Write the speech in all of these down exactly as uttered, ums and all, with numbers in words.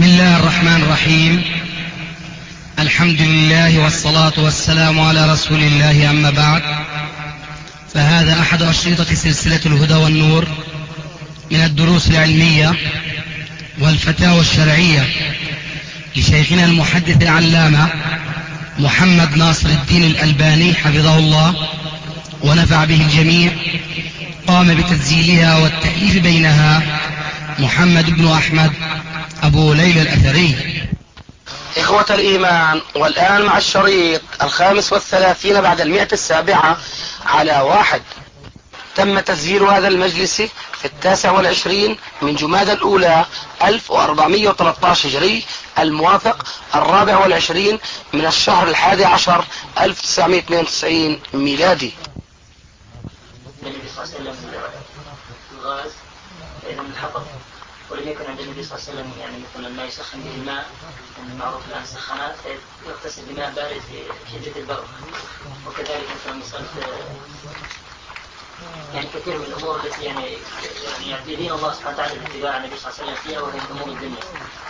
بسم الله الرحمن الرحيم. الحمد لله والصلاة والسلام على رسول الله، أما بعد، فهذا أحد أشرطة سلسلة الهدى والنور من الدروس العلمية والفتاوى الشرعية لشيخنا المحدث العلامة محمد ناصر الدين الألباني حفظه الله ونفع به الجميع. قام بتسجيلها والتأليف بينها محمد بن أحمد أبو ليلى الأثري. إخوة الإيمان، والآن مع الشريط الخامس والثلاثين بعد المئة السابعة على واحد. تم تسجيل هذا المجلس في التاسع والعشرين من جمادى الأولى ألف وأربعمائة وثلاثة عشر هجري، الموافق الرابع والعشرين من الشهر الحادي عشر ألف وتسعمائة واثنين وتسعين ميلادي. النبي صلى الله عليه وسلم الغاز إذا انحطط، ولم يكن عند النبي صلى الله عليه وسلم يعني مثل الماء يسخن به الماء المعروف الآن سخانات، يغتسل بماء بارد في شدة البرد. وكذلك مثلا مسألة يعني كثير من الأمور التي يعني يعني يدين الله سبحانه وتعالى باتباع النبي صلى الله عليه وسلم فيها، وهي أمور الدنيا.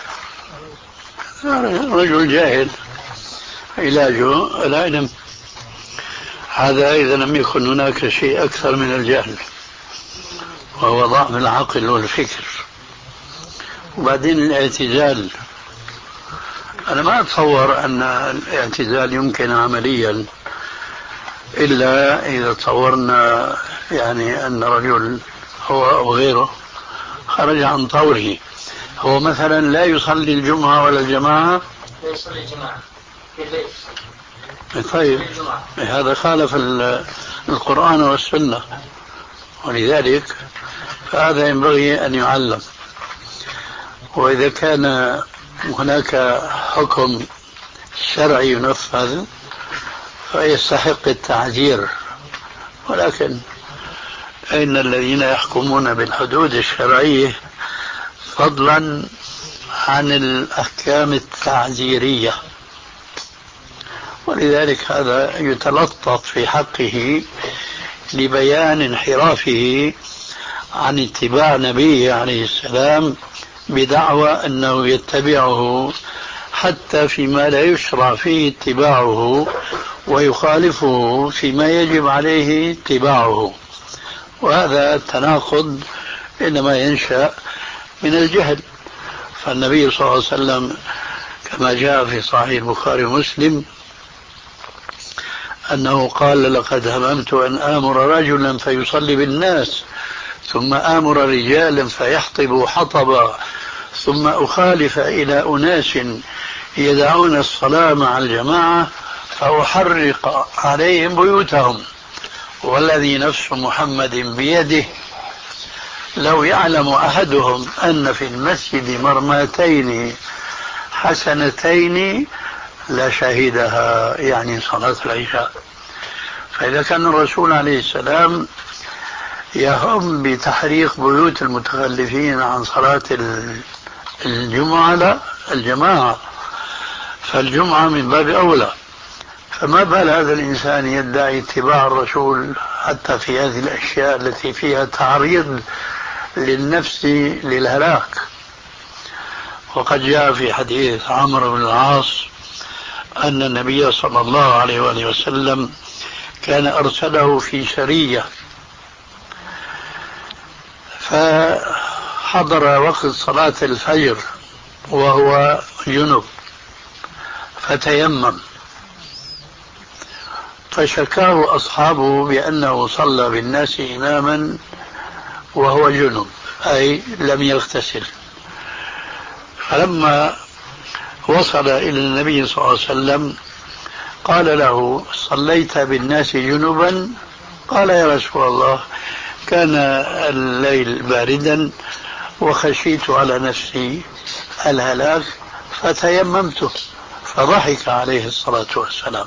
رجل جاهل علاجه العلم، هذا إذا لم يكن هناك شيء أكثر من الجهل، وهو ضعف العقل والفكر. وبعدين الاعتزال، أنا ما أتصور أن الاعتزال يمكن عمليا إلا إذا تصورنا يعني أن رجل هو أو غيره خرج عن طوره. هو مثلا لا يصلي الجمعة ولا الجماعة، لا يصلي الجماعة في البيت. طيب هذا خالف القرآن والسنة، ولذلك فهذا ينبغي أن يعلم. وإذا كان هناك حكم شرعي ينفذ فيستحق التعزير، ولكن أين الذين يحكمون بالحدود الشرعية فضلا عن الأحكام التعزيرية؟ ولذلك هذا يتلطف في حقه لبيان انحرافه عن اتباع نبيه عليه السلام بدعوى أنه يتبعه حتى فيما لا يشرع فيه اتباعه، ويخالفه فيما يجب عليه اتباعه. وهذا التناقض إنما ينشأ من الجهل. فالنبي صلى الله عليه وسلم كما جاء في صحيح البخاري ومسلم أنه قال: لقد هممت أن آمر رجلا فيصلي بالناس، ثم آمر رجالا فيحطبوا حطبا، ثم أخالف إلى أناس يدعون الصلاة مع الجماعة فأحرق عليهم بيوتهم، والذي نفس محمد بيده لو يعلم أحدهم أن في المسجد مرماتين حسنتين لشهدها، يعني صلاة العشاء. فإذا كان الرسول عليه السلام يهم بتحريق بيوت المتخلفين عن صلاة الجمعة لا الجماعة، فالجمعة من باب أولى. فما بال هذا الإنسان يدعي اتباع الرسول حتى في هذه الأشياء التي فيها تعريض للنفس للهلاك؟ وقد جاء في حديث عمرو بن العاص أن النبي صلى الله عليه وآله وسلم كان أرسله في سرية، فحضر وقت صلاة الفجر وهو جنب فتيمم، فشكاه أصحابه بأنه صلى بالناس إماما وهو جنب، أي لم يغتسل. فلما وصل إلى النبي صلى الله عليه وسلم قال له: صليت بالناس جنبا؟ قال: يا رسول الله، كان الليل باردا وخشيت على نفسي الهلاك فتيممت. فضحك عليه الصلاة والسلام،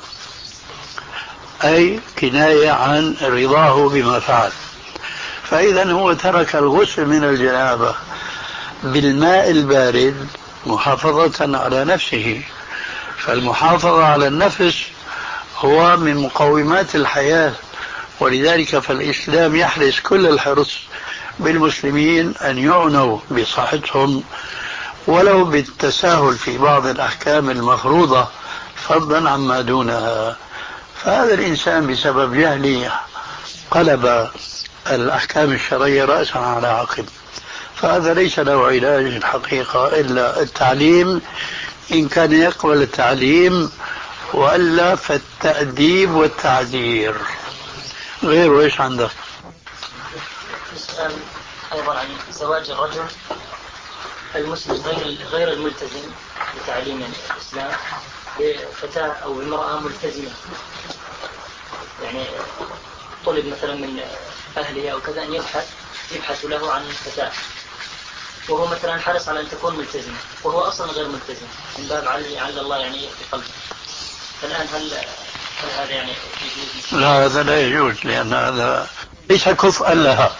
أي كناية عن رضاه بما فعل. فإذا هو ترك الغسل من الجنابة بالماء البارد محافظة على نفسه، فالمحافظة على النفس هو من مقومات الحياة. ولذلك فالإسلام يحرص كل الحرص بالمسلمين أن يعنوا بصحتهم ولو بالتساهل في بعض الأحكام المفروضة فضلا عما دونها. فهذا الإنسان بسبب جهله قلب الأحكام الشرعية رأسا على عقب، فهذا ليس له علاج الحقيقة إلا التعليم إن كان يقبل التعليم، وإلا فالتأديب والتعذير. غير إيش عندك؟ السؤال أيضا عن زواج الرجل المسلم غير غير الملتزم بتعليم الإسلام بفتاة أو امرأة ملتزمة، يعني طلب مثلا من أهله أو كذا أن يبحث يبحث له عن فتاة، وهو مثلا حرص على أن تكون ملتزمة وهو أصلا غير ملتزم، من باب على الله يعني في قلبه. فالآن هل هل هذا يعني يجوز؟ لا، هذا لا يجوز، لأن هذا ليس كفءا لها.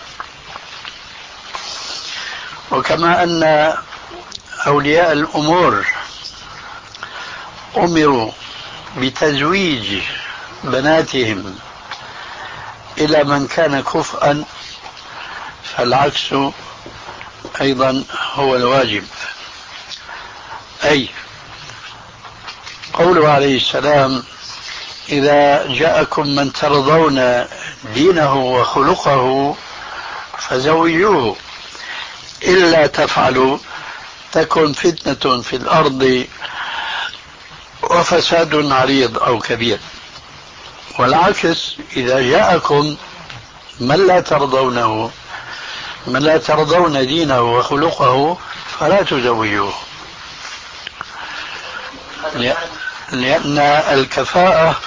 وكما أن أولياء الأمور أمروا بتزويج بناتهم إلى من كان كفءا، فالعكس أيضا هو الواجب. أي قوله عليه السلام: إذا جاءكم من ترضون دينه وخلقه فزوجوه، إلا تفعلوا تكن فتنة في الأرض وفساد عريض أو كبير. والعكس: إذا جاءكم من لا ترضونه من لا ترضون دينه وخلقه فلا تزوجوه، لأن الكفاءة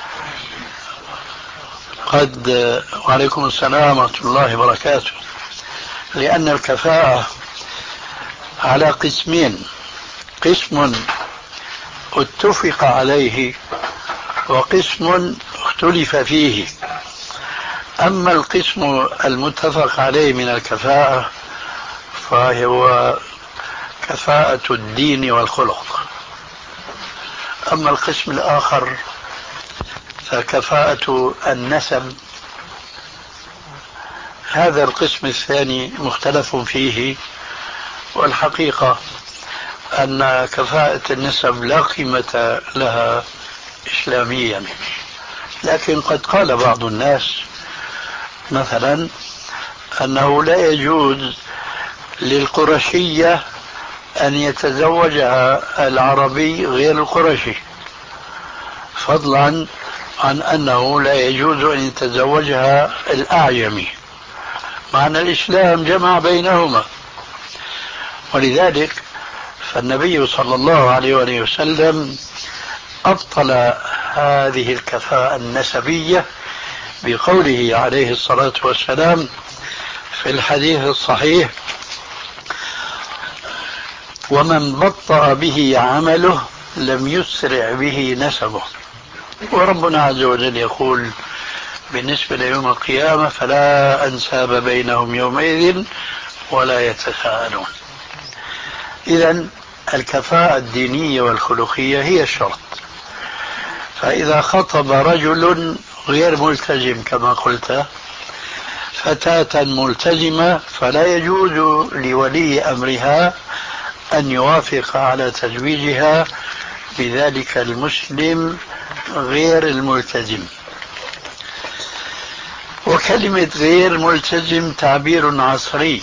قد وعليكم السلام ورحمة الله وبركاته لأن الكفاءة على قسمين: قسم اتفق عليه وقسم اختلف فيه. أما القسم المتفق عليه من الكفاءة فهو كفاءة الدين والخلق، أما القسم الآخر فكفاءة النسب. هذا القسم الثاني مختلف فيه، والحقيقة أن كفاءة النسب لا قيمة لها إسلاميا، لكن قد قال بعض الناس مثلا أنه لا يجوز للقرشية أن يتزوجها العربي غير القرشي، فضلا عن أنه لا يجوز أن يتزوجها الأعجمي، مع أن الإسلام جمع بينهما. ولذلك فالنبي صلى الله عليه وآله وسلم أبطل هذه الكفاءة النسبية بقوله عليه الصلاة والسلام في الحديث الصحيح: ومن بطأ به عمله لم يسرع به نسبه. وربنا عز وجل يقول بالنسبة ليوم القيامة: فلا أنساب بينهم يومئذ ولا يتساءلون. إذن الكفاءة الدينية والخلقية هي الشرط. فإذا خطب رجل غير ملتزم كما قلت فتاة ملتزمة فلا يجوز لولي أمرها أن يوافق على تزويجها بذلك المسلم غير الملتزم. وكلمة غير ملتزم تعبير عصري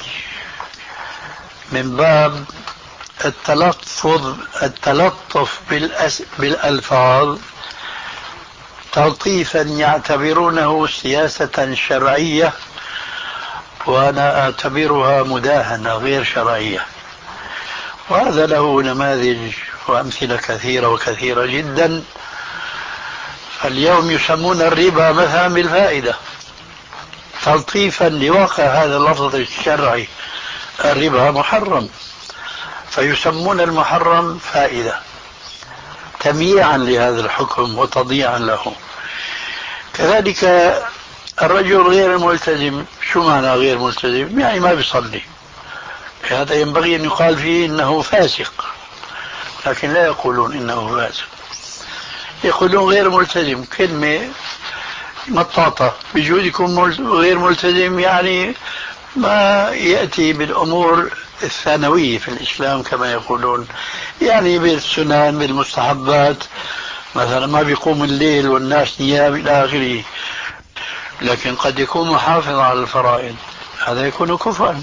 من باب التلطف التلطف بالألفاظ تلطيفا يعتبرونه سياسة شرعية، وأنا أعتبرها مداهنة غير شرعية. وهذا له نماذج وأمثلة كثيرة وكثيرة جدا. اليوم يسمون الربا مثلا بالفائدة تلطيفا لواقع هذا اللفظ الشرعي. الربا محرم فيسمون المحرم فائدة تمييعا لهذا الحكم وتضييعا له. كذلك الرجل غير الملتزم، شو معنى غير ملتزم؟ يعني ما بيصلي، هذا ينبغي أن يقال فيه إنه فاسق، لكن لا يقولون إنه فاسق، يقولون غير ملتزم. كلمة مطاطة، بجوز يكون غير ملتزم يعني ما يأتي بالأمور الثانوية في الإسلام كما يقولون، يعني بالسنن بالمستحبات، مثلا ما بيقوم الليل والناس نيام إلى آخره، لكن قد يكون محافظ على الفرائض، هذا يكون كفرا.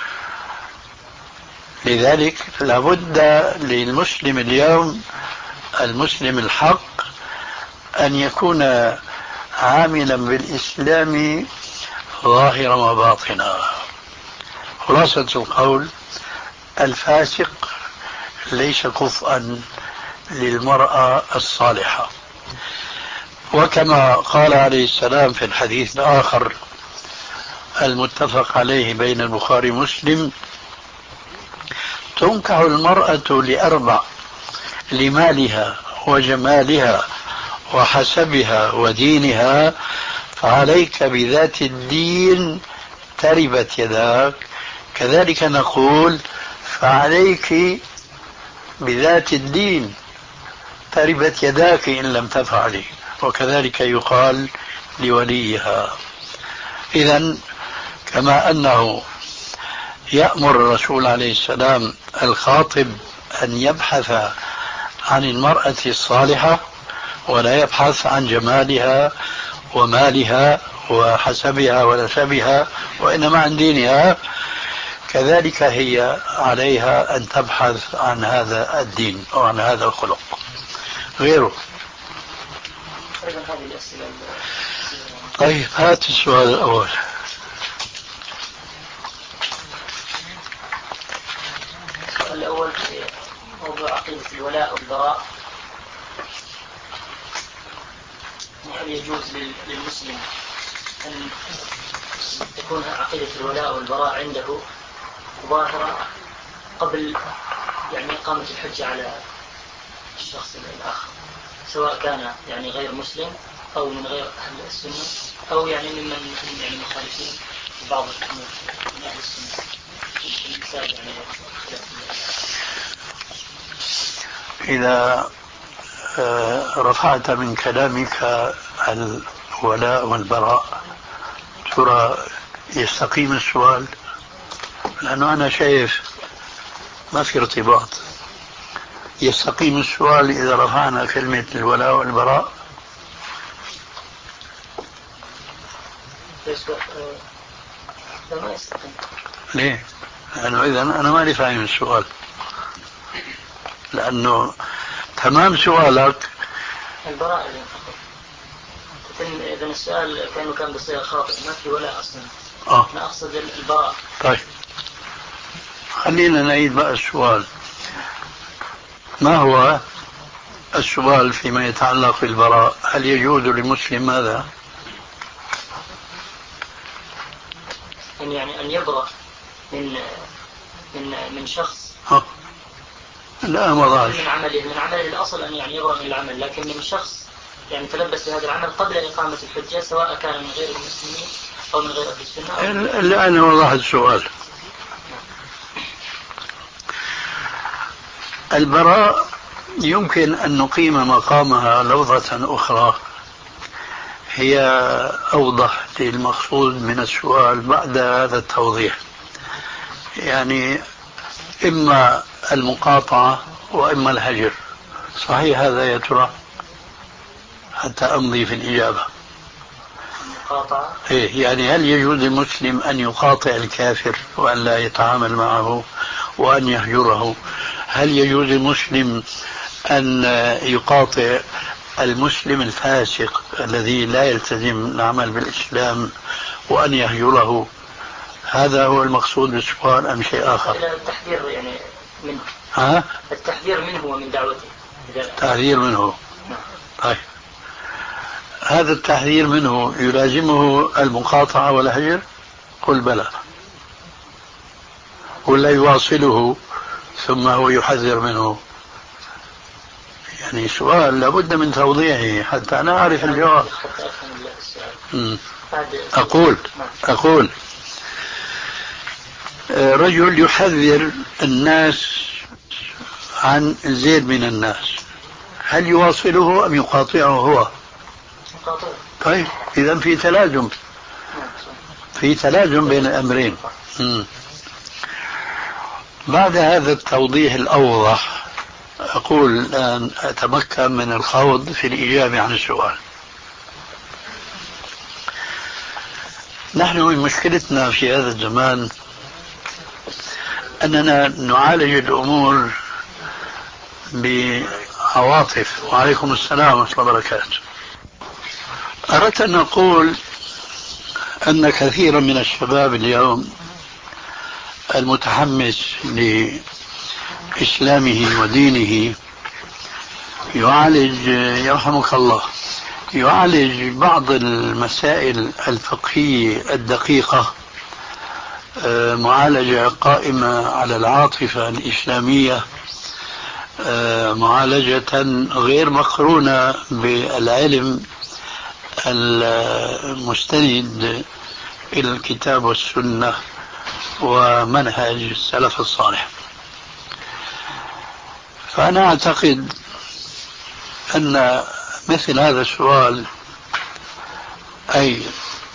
لذلك لابد للمسلم اليوم، المسلم الحق، أن يكون عاملا بالإسلام ظاهرا وباطنا. خلاصة القول: الفاسق ليس كفءا للمرأة الصالحة. وكما قال عليه السلام في الحديث الآخر المتفق عليه بين البخاري ومسلم: تنكح المرأة لأربع: لمالها وجمالها وحسبها ودينها، فعليك بذات الدين تربت يداك. كذلك نقول: فعليك بذات الدين تربت يداك إن لم تفعلي. وكذلك يقال لوليها. إذن كما أنه يأمر الرسول عليه السلام الخاطب أن يبحث عن المرأة الصالحة ولا يبحث عن جمالها ومالها وحسبها ونسبها، وإنما عن دينها، كذلك هي عليها أن تبحث عن هذا الدين أو عن هذا الخلق غيره. طيب، هات السؤال الأول. السؤال الأول في موضوع عقيدة الولاء والبراء. هل يجوز للمسلم أن تكون عقيدة الولاء والبراء عنده ظاهرة قبل يعني إقامة الحجة على الشخص الآخر، سواء كان يعني غير مسلم أو من غير أهل السنة أو يعني ممن يعني مخالفين بعض الأمور من أهل السنة؟ يعني إذا رفعت من كلامك الولاء والبراء، ترى يستقيم السؤال؟ لأنه أنا شايف ما في ارتباط. يستقيم السؤال إذا رفعنا كلمة الولاء والبراء؟ ليه؟ لأنه إذا أنا ماني فاهم السؤال، لأنه تمام سؤالك البراء. إذا السؤال كانوا كان بصيغة خاطئة، ما في ولا أصلا. آه. أنا أقصد البراء. طيب، خلينا نعيد بقى السؤال. ما هو السؤال فيما يتعلق بالبراء؟ هل يجوز للمسلم ماذا؟ أن يعني أن يبرأ من من من شخص. آه. لا ما ضاعش. من عمله من عمله الأصل أن يعني يبرأ من العمل، لكن من شخص يعني تلبس بهذا العمل قبل إقامة الحجة، سواء كان من غير المسلمين أو من غير أهل السنة. الآن وضح السؤال. البراء يمكن أن نقيم مقامها لفظة أخرى هي أوضح للمقصود من السؤال بعد هذا التوضيح. يعني إما المقاطعة وإما الهجر. صحيح هذا يا ترى؟ حتى أمضي في الإجابة. المقاطعة؟ إيه، يعني هل يجوز للمسلم أن يقاطع الكافر وأن لا يتعامل معه وأن يهجره؟ هل يجوز للمسلم أن يقاطع المسلم الفاسق الذي لا يلتزم العمل بالإسلام وأن يهجره؟ هذا هو المقصود بالسؤال أم شيء آخر؟ التحذير يعني منه. ها؟ التحذير منه ومن دعوته. التحذير منه. طيب، هذا التحذير منه يلازمه المقاطعة والهجر؟ قل بلى. ولا يواصله ثم هو يحذر منه؟ يعني سؤال لابد من توضيحه حتى أنا أعرف الجواب. أقول أقول رجل يحذر الناس عن زيد من الناس، هل يواصله أم يقاطعه هو؟ طيب، إذن في تلازم في تلازم بين الأمرين. بعد هذا التوضيح الأوضح أقول الآن أتمكن من الخوض في الإجابة عن السؤال. نحن من مشكلتنا في هذا الزمان أننا نعالج الأمور بعواطف. وعليكم السلام ورحمة الله وبركاته. أردت أن أقول أن كثيرا من الشباب اليوم المتحمس لإسلامه ودينه يعالج، يرحمك الله، يعالج بعض المسائل الفقهية الدقيقة معالجة قائمة على العاطفة الإسلامية، معالجة غير مقرونة بالعلم المستند إلى الكتاب والسنة ومنهج السلف الصالح. فأنا أعتقد أن مثل هذا السؤال، أي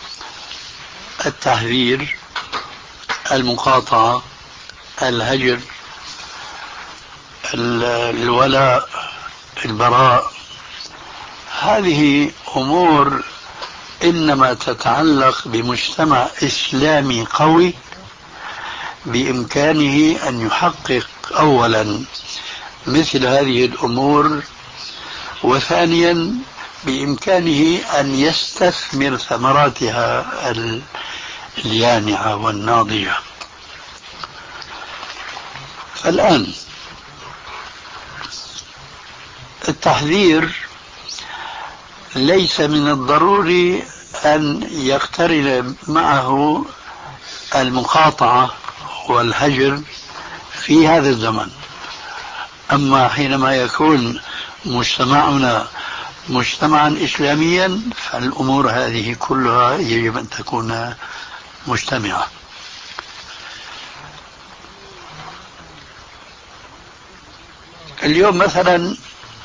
التحذير، المقاطعة، الهجر، الولاء، البراء، هذه أمور إنما تتعلق بمجتمع إسلامي قوي بإمكانه أن يحقق أولا مثل هذه الأمور، وثانيا بإمكانه أن يستثمر ثمراتها اليانعة والناضجة. فالآن التحذير ليس من الضروري أن يقترن معه المقاطعة والهجر في هذا الزمن. أما حينما يكون مجتمعنا مجتمعا إسلاميا فالأمور هذه كلها يجب أن تكون مجتمعة. اليوم مثلا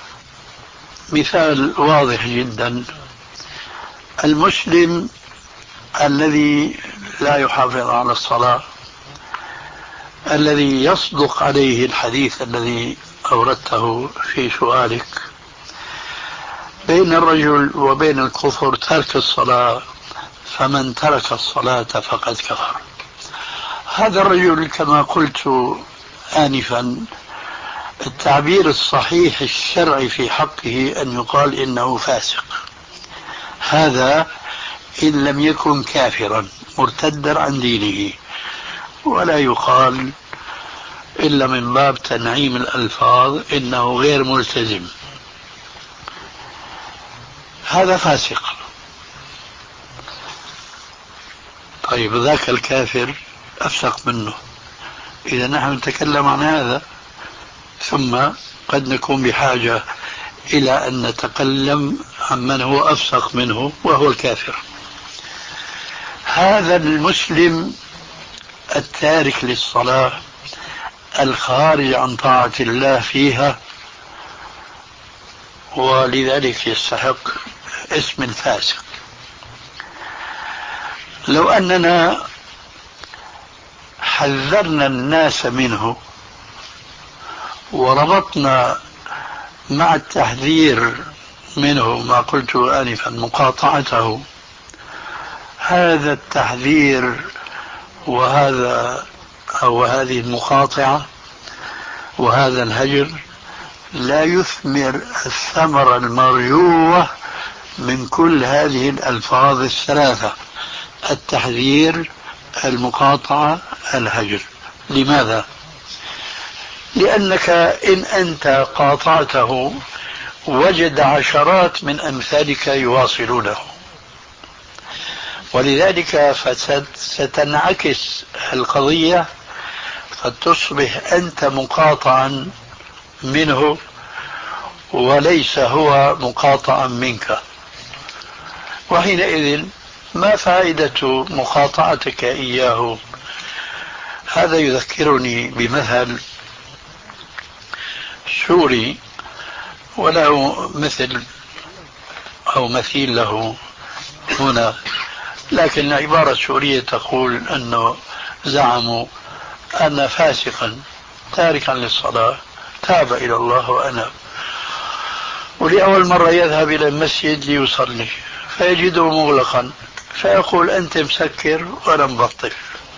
مثال واضح جدا، المسلم الذي لا يحافظ على الصلاة، الذي يصدق عليه الحديث الذي أوردته في سؤالك، بين الرجل وبين الكفر ترك الصلاة، فمن ترك الصلاة فقد كفر. هذا الرجل كما قلت آنفا التعبير الصحيح الشرعي في حقه أن يقال إنه فاسق، هذا إن لم يكن كافرا مرتدا عن دينه، ولا يقال إلا من باب تنعيم الألفاظ إنه غير ملتزم، هذا فاسق. طيب ذاك الكافر أفسق منه. إذا نحن نتكلم عن هذا، ثم قد نكون بحاجة إلى أن نتكلم عن من هو أفسق منه وهو الكافر. هذا المسلم التارك للصلاة الخارج عن طاعة الله فيها، ولذلك يستحق اسم الفاسق. لو أننا حذرنا الناس منه وربطنا مع التحذير منه ما قلت آنفا مقاطعته، هذا التحذير وهذا أو هذه المقاطعة وهذا الهجر لا يثمر الثمرة المرجوة من كل هذه الألفاظ الثلاثة: التحذير، المقاطعة، الهجر. لماذا؟ لأنك إن أنت قاطعته وجد عشرات من أمثالك يواصلونه، ولذلك ستنعكس القضية فتصبح أنت مقاطعا منه وليس هو مقاطعا منك، وحينئذ ما فائدة مقاطعتك إياه؟ هذا يذكرني بمثل سوري وله مثل أو مثيل له هنا، لكن العبارة السورية تقول أنه زعموا أن فاسقا تاركا للصلاة تاب إلى الله وأناب، ولأول مرة يذهب إلى المسجد ليصلي فيجده مغلقا، فيقول أنت مسكر وأنا مبطل.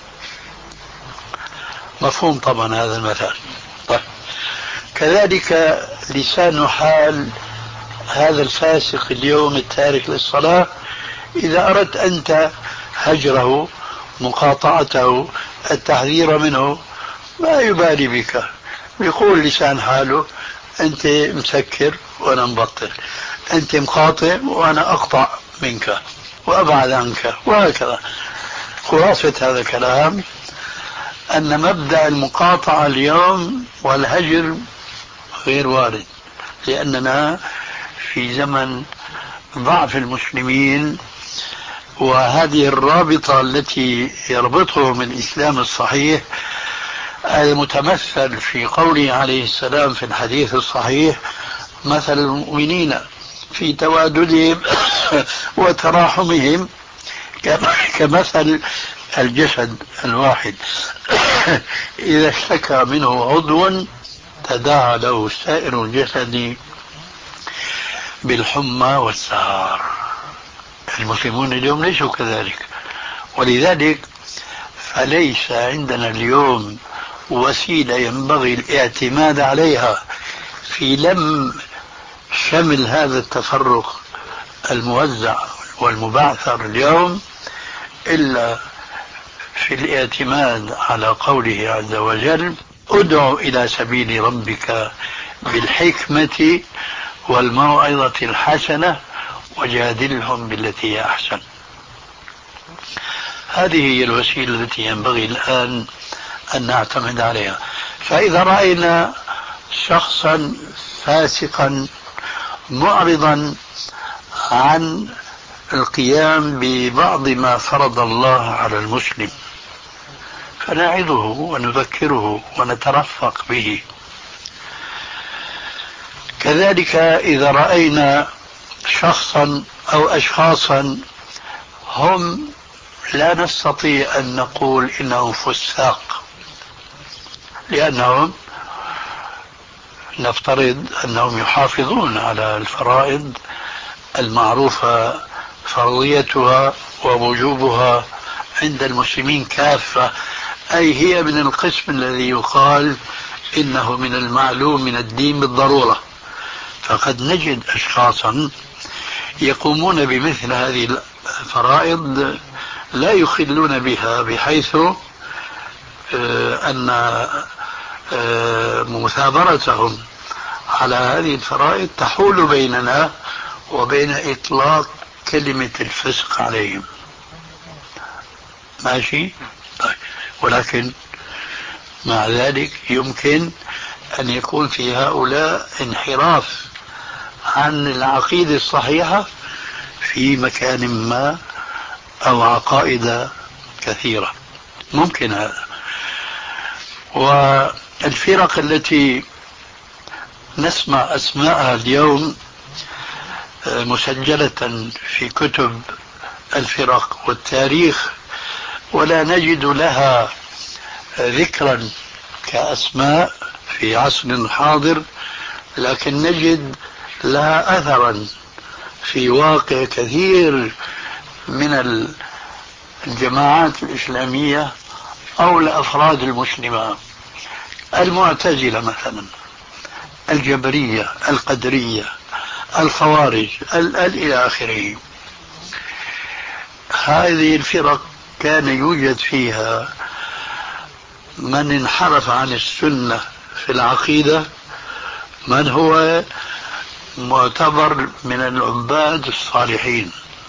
مفهوم طبعا هذا المثال. طيب. كذلك لسان حال هذا الفاسق اليوم التارك للصلاة، إذا أردت أنت هجره، مقاطعته، التحذير منه، ما يبالي بك، يقول لسان حاله أنت مسكر وأنا مبطل، أنت مقاطع وأنا أقطع منك وأبعد عنك، وهكذا. خلاصة هذا الكلام أن مبدأ المقاطعة اليوم والهجر غير وارد، لأننا في زمن ضعف المسلمين، وهذه الرابطة التي يربطهم الإسلام الصحيح المتمثل في قوله عليه السلام في الحديث الصحيح: مثل المؤمنين في تواددهم وتراحمهم كمثل الجسد الواحد إذا اشتكى منه عضو تداعى له سائر الجسد بالحمى والسهر. المسلمون اليوم ليسوا كذلك، ولذلك فليس عندنا اليوم وسيلة ينبغي الاعتماد عليها في لم شمل هذا التفرق الموزع والمبعثر اليوم إلا في الاعتماد على قوله عز وجل: ادع إلى سبيل ربك بالحكمة والموعظة الحسنة وجادلهم بالتي هي أحسن. هذه هي الوسيلة التي ينبغي الآن أن نعتمد عليها. فإذا رأينا شخصا فاسقا معرضا عن القيام ببعض ما فرض الله على المسلم فنعظه ونذكره ونترفق به. كذلك إذا رأينا شخصا أو أشخاصا هم لا نستطيع أن نقول إنهم فساق، لأنهم نفترض أنهم يحافظون على الفرائض المعروفة فرضيتها ووجوبها عند المسلمين كافة، أي هي من القسم الذي يقال إنه من المعلوم من الدين بالضرورة. فقد نجد أشخاصا يقومون بمثل هذه الفرائض لا يخلون بها، بحيث أن مثابرتهم على هذه الفرائض تحول بيننا وبين إطلاق كلمة الفسق عليهم. ماشي؟ طيب. ولكن مع ذلك يمكن أن يكون في هؤلاء انحراف عن العقيدة الصحيحة في مكان ما أو عقائد كثيرة، ممكن هذا. والفرق التي نسمع أسماءها اليوم مسجلة في كتب الفرق والتاريخ ولا نجد لها ذكرا كأسماء في عصر حاضر، لكن نجد لها أثرا في واقع كثير من الجماعات الإسلامية أو الأفراد المسلمة. المعتزلة مثلا، الجبرية، القدرية، الخوارج، إلى آخره. هذه الفرق كان يوجد فيها من انحرف عن السنة في العقيدة، من هو معتبر من العباد الصالحين،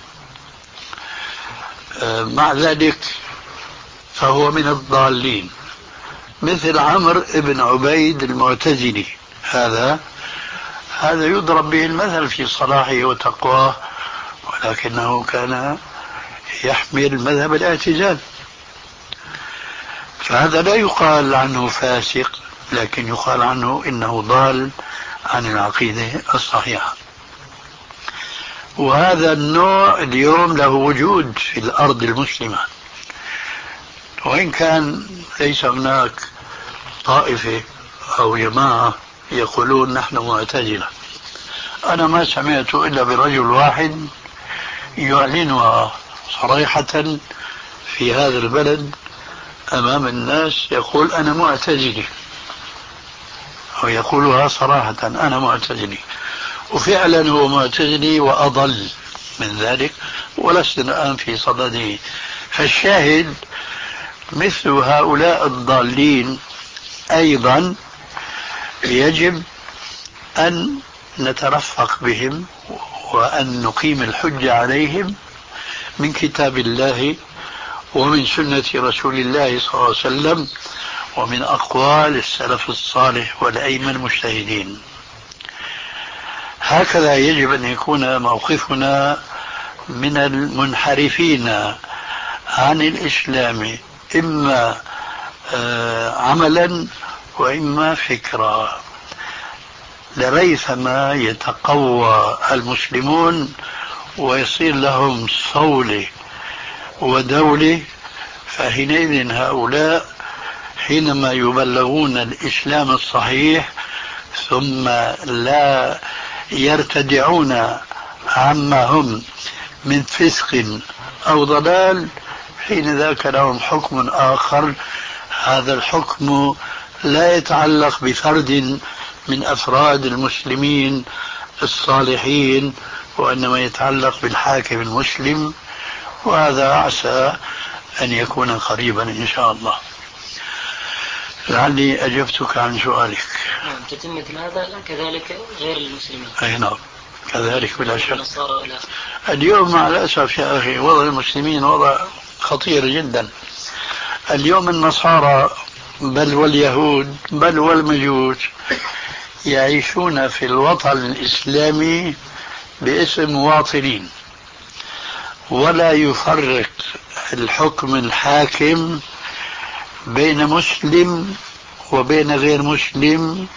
مع ذلك فهو من الضالين، مثل عمرو بن عبيد المعتزلي. هذا هذا يضرب به المثل في صلاحه وتقواه، ولكنه كان يحمل مذهب الاعتزال، فهذا لا يقال عنه فاسق، لكن يقال عنه إنه ضال عن العقيدة الصحيحة. وهذا النوع اليوم له وجود في الأرض المسلمة، وإن كان ليس هناك طائفة أو جماعة يقولون نحن معتزلة. أنا ما سمعت إلا برجل واحد يعلنها صريحة في هذا البلد أمام الناس، يقول أنا معتزلي، أو يقولها صراحة أنا معتزلي، وفعلا هو معتزلي وأضل من ذلك، ولسنا الآن في صدده. فالشاهد مثل هؤلاء الضالين أيضا يجب أن نترفق بهم وأن نقيم الحجة عليهم من كتاب الله ومن سنة رسول الله صلى الله عليه وسلم ومن أقوال السلف الصالح والأئمة المجتهدين. هكذا يجب أن يكون موقفنا من المنحرفين عن الإسلام، إما عملا وإما فكرا، لريثما يتقوى المسلمون ويصير لهم صولة ودولة. فحينئذ هؤلاء حينما يبلغون الإسلام الصحيح ثم لا يرتدعون عما هم من فسق أو ضلال، حين ذاك لهم حكم آخر. هذا الحكم لا يتعلق بفرد من أفراد المسلمين الصالحين، وإنما يتعلق بالحاكم المسلم، وهذا عسى أن يكون قريبا إن شاء الله. لعلي أجبتك عن سؤالك. نعم، تتم مثل هذا كذلك غير المسلمين. أي نعم، كذلك بلا شك. اليوم مع الأسف يا أخي وضع المسلمين وضع خطير جدا. اليوم النصارى بل واليهود بل والمجوس يعيشون في الوطن الإسلامي باسم مواطنين، ولا يفرق الحكم الحاكم بين مسلم وبين غير مسلم،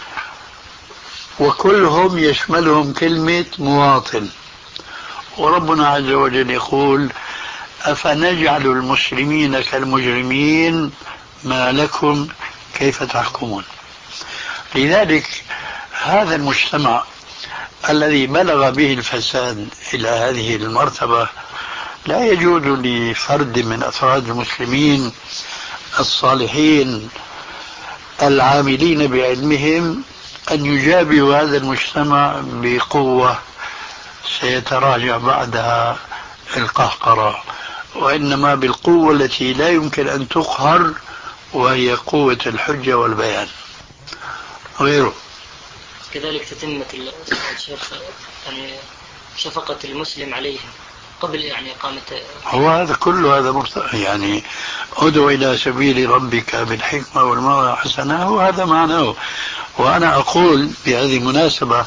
وكلهم يشملهم كلمة مواطن. وربنا عز وجل يقول أفنجعل المسلمين كالمجرمين ما لكم كيف تحكمون. لذلك هذا المجتمع الذي بلغ به الفساد إلى هذه المرتبة لا يجوز لفرد من أفراد المسلمين الصالحين العاملين بعلمهم أن يجابوا هذا المجتمع بقوة سيتراجع بعدها القهقرة، وإنما بالقوة التي لا يمكن أن تقهر، وهي قوة الحجة والبيان غيره. كذلك تتمة الشيخ يعني شفقة المسلم عليهم قبل يعني إقامة. هو هذا كله هذا مرت... يعني ادعو إلى سبيل ربك بالحكمة والموعظة الحسنة، وهذا معناه. وأنا أقول بهذه المناسبة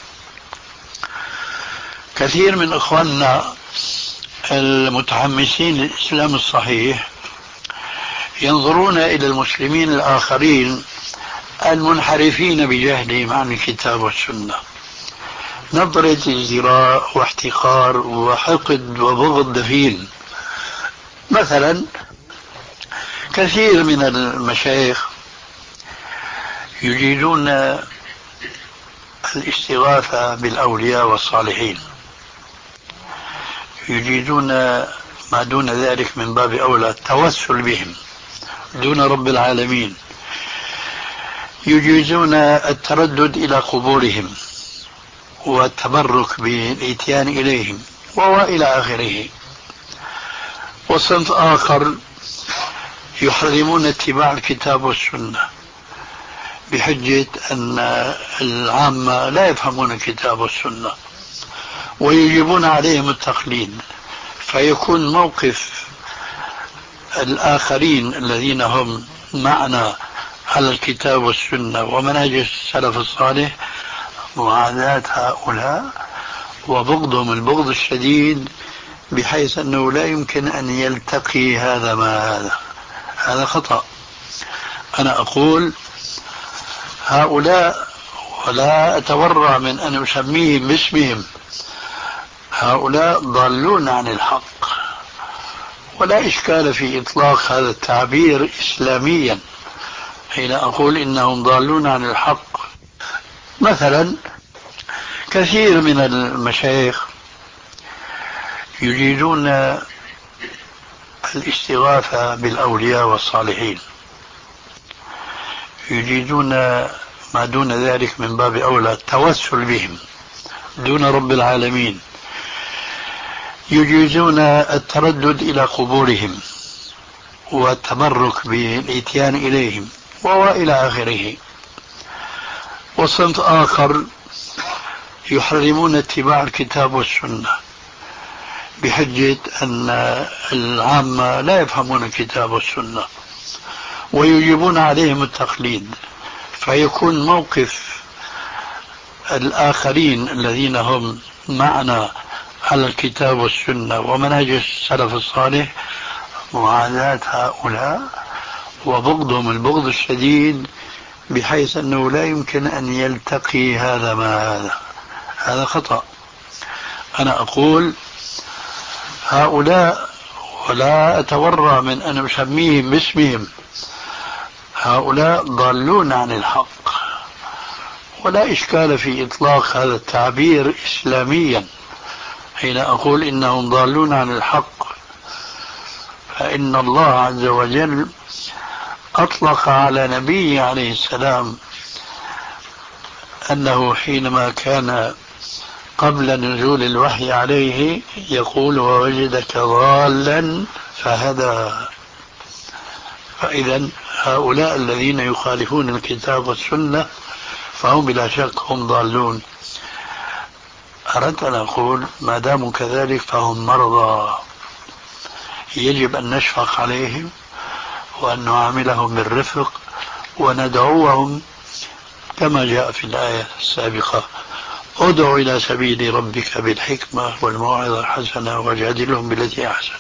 كثير من إخواننا المتحمسين للإسلام الصحيح ينظرون إلى المسلمين الآخرين المنحرفين بجهلهم عن الكتاب والسنة نظرة ازدراء واحتقار وحقد وبغض دفين. مثلا كثير من المشايخ يجيدون الاستغاثة بالأولياء والصالحين، يجيدون ما دون ذلك من باب أولى التوسل بهم دون رب العالمين، يجيزون التردد إلى قبورهم والتبرك بالإتيان إليهم وإلى آخره. وصنف آخر يحرمون اتباع الكتاب والسنة بحجة أن العامة لا يفهمون الكتاب والسنة، ويجبون عليهم التقليد. فيكون موقف الآخرين الذين هم معنا على الكتاب والسنة ومنهج السلف الصالح معاداة هؤلاء وبغضهم البغض الشديد، بحيث أنه لا يمكن أن يلتقي هذا مع هذا. هذا خطأ. أنا أقول هؤلاء، ولا أتورع من أن أسميهم باسمهم، هؤلاء ضالون عن الحق، ولا إشكال في إطلاق هذا التعبير إسلاميا حين أقول إنهم ضالون عن الحق. مثلا كثير من المشايخ يريدون الاستغاثة بالأولياء والصالحين، يريدون ما دون ذلك من باب أولى التوسل بهم دون رب العالمين، يجيزون التردد إلى قبورهم والتبرك بالإتيان إليهم وإلى آخره. وصنف آخر يحرمون اتباع الكتاب والسنة بحجة أن العامة لا يفهمون الكتاب والسنة ويجيبون عليهم التقليد، فيكون موقف الآخرين الذين هم معنا على الكتاب والسنة ومنهج السلف الصالح معاداة هؤلاء وبغضهم البغض الشديد، بحيث أنه لا يمكن أن يلتقي هذا مع هذا. هذا خطأ. أنا أقول هؤلاء، ولا أتورع من أن أسميهم باسمهم، هؤلاء ضالون عن الحق، ولا إشكال في إطلاق هذا التعبير إسلاميا حين أقول إنهم ضالون عن الحق، فإن الله عز وجل أطلق على نبيه عليه السلام أنه حينما كان قبل نزول الوحي عليه يقول ووجدك ضالا فهدى. فإذا هؤلاء الذين يخالفون الكتاب والسنة فهم بلا شك هم ضالون. أردت أن أقول ما داموا كذلك فهم مرضى، يجب أن نشفق عليهم وأن نعاملهم بالرفق وندعوهم كما جاء في الآية السابقة: ادع إلى سبيل ربك بالحكمة والموعظة الحسنة وجادلهم بالتي أحسن.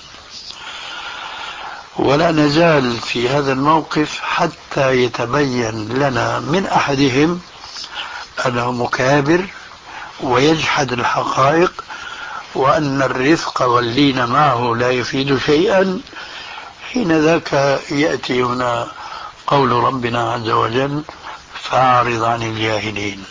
ولا نزال في هذا الموقف حتى يتبين لنا من أحدهم أنه مكابر ويجحد الحقائق وأن الرفق واللين معه لا يفيد شيئا. حين ذاك يأتي هنا قول ربنا عز وجل: فأعرض عن الجاهلين.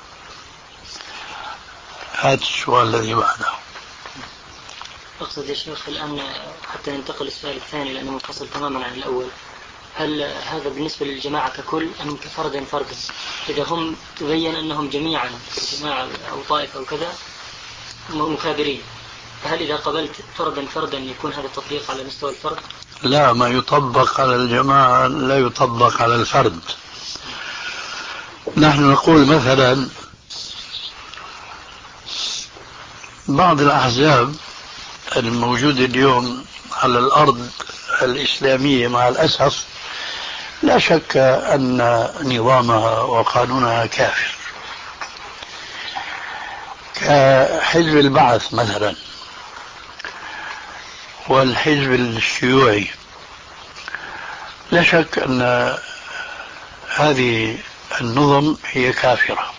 هذا السؤال الذي بعده. أقصد يا شيخ الآن حتى ننتقل للسؤال الثاني لأنه منفصل تماما عن الأول، هل هذا بالنسبة للجماعة ككل أم كفردا فردا؟ إذا هم تبين أنهم جميعا جماعة أو طائفة أو كذا مكابرين، فهل إذا قبلت فردا فردا يكون هذا التطبيق على مستوى الفرد؟ لا، ما يطبق على الجماعة لا يطبق على الفرد. نحن نقول مثلا بعض الأحزاب الموجودة اليوم على الأرض الإسلامية مع الأسف لا شك أن نظامها وقانونها كافر، كحزب البعث مثلا والحزب الشيوعي. لا شك أن هذه النظم هي كافرة،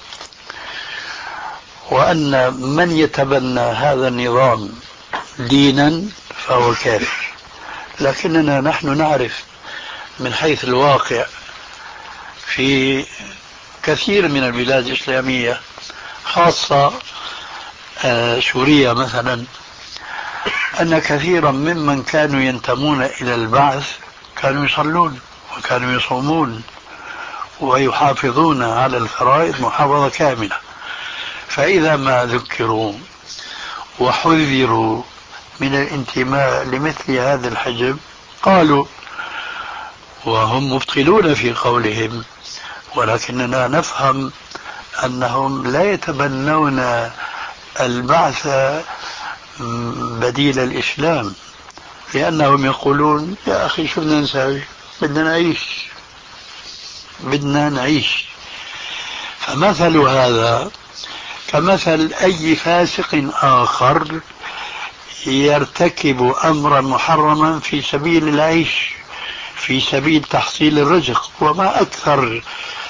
وأن من يتبنى هذا النظام دينا فهو كافر. لكننا نحن نعرف من حيث الواقع في كثير من البلاد الإسلامية خاصة سوريا مثلا أن كثيرا ممن كانوا ينتمون إلى البعث كانوا يصلون وكانوا يصومون ويحافظون على الفرائض محافظة كاملة. فإذا ما ذكروا وحذروا من الانتماء لمثل هذا الحزب قالوا، وهم مبطلون في قولهم، ولكننا نفهم أنهم لا يتبنون البعث بديل الإسلام، لأنهم يقولون يا أخي شو بدنا نسوي؟ بدنا نعيش بدنا نعيش. فمثل هذا كمثل أي فاسق آخر يرتكب أمرا محرما في سبيل العيش، في سبيل تحصيل الرزق. وما أكثر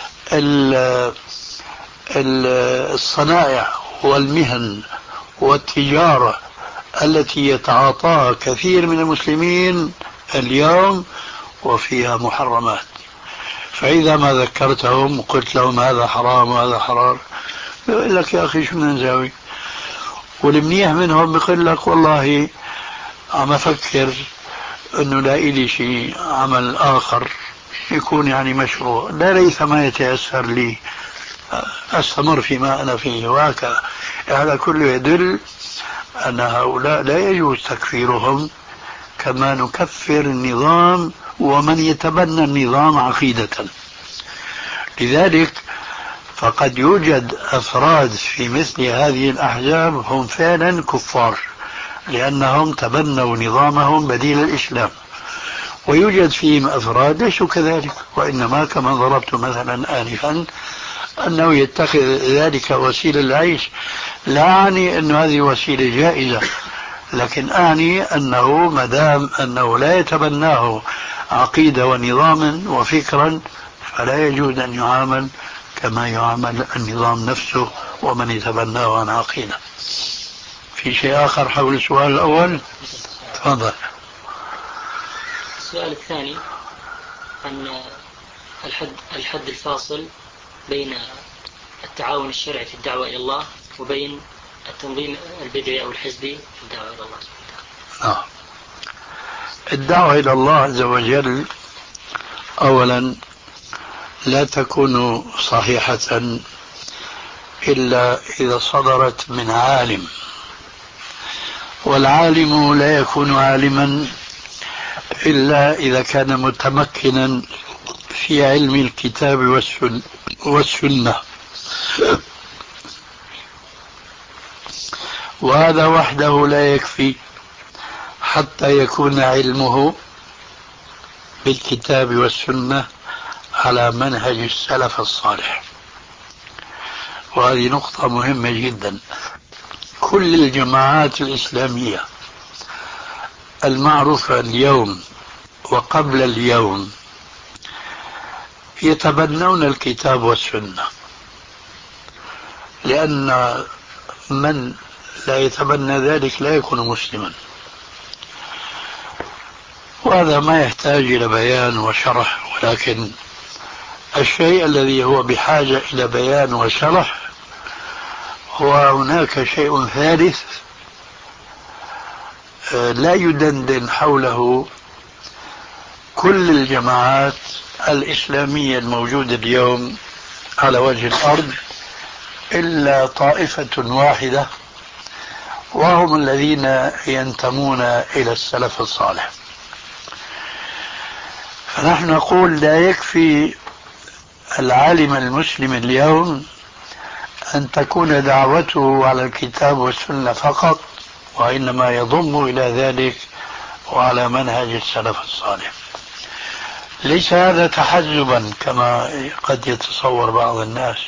الصنائع والمهن والتجارة التي يتعاطاها كثير من المسلمين اليوم وفيها محرمات. فإذا ما ذكرتهم وقلت لهم هذا حرام وهذا حرام يقول لك يا أخي شو بدنا نساوي؟ والمنيح منهم بيقول لك والله عم أفكر أنه لا إلي شيء عمل آخر يكون يعني مشروع، لا ليس ما يتيسر لي أستمر فيما أنا فيه وهكذا. هذا كله يدل أن هؤلاء لا يجوز تكفيرهم كما نكفر النظام ومن يتبنى النظام عقيدة. لذلك فقد يوجد أفراد في مثل هذه الأحزاب هم فعلا كفار لأنهم تبنوا نظامهم بديل الإسلام، ويوجد فيهم أفراد ليسوا كذلك، وإنما كما ضربت مثلا آنفا أنه يتخذ ذلك وسيلة العيش. لا أعني أن هذه وسيلة جائزة، لكن أعني أنه مدام أنه لا يتبناه عقيدة ونظاما وفكرا فلا يجوز أن يعامل كما يعامل النظام نفسه ومن يتبناه عن عقيدة. في شيء آخر حول السؤال الأول؟ تفضل. السؤال الثاني عن الحد الحد الفاصل بين التعاون الشرعي في الدعوة إلى الله وبين التنظيم البدعي أو الحزبي في الدعوة إلى الله سبحانه. آه. الدعوة إلى الله عز وجل أولا لا تكون صحيحة إلا إذا صدرت من عالم، والعالم لا يكون عالما إلا إذا كان متمكنا في علم الكتاب والسنة، وهذا وحده لا يكفي حتى يكون علمه بالكتاب والسنة على منهج السلف الصالح. وهذه نقطة مهمة جدا. كل الجماعات الإسلامية المعروفة اليوم وقبل اليوم يتبنون الكتاب والسنة، لأن من لا يتبنى ذلك لا يكون مسلما، وهذا ما يحتاج إلى بيان وشرح. ولكن الشيء الذي هو بحاجة إلى بيان وشرح هو هناك شيء ثالث لا يدندن حوله كل الجماعات الإسلامية الموجودة اليوم على وجه الأرض إلا طائفة واحدة، وهم الذين ينتمون إلى السلف الصالح. فنحن نقول لا يكفي العالم المسلم اليوم أن تكون دعوته على الكتاب والسنة فقط، وإنما يضم إلى ذلك وعلى منهج السلف الصالح. ليس هذا تحزبا كما قد يتصور بعض الناس،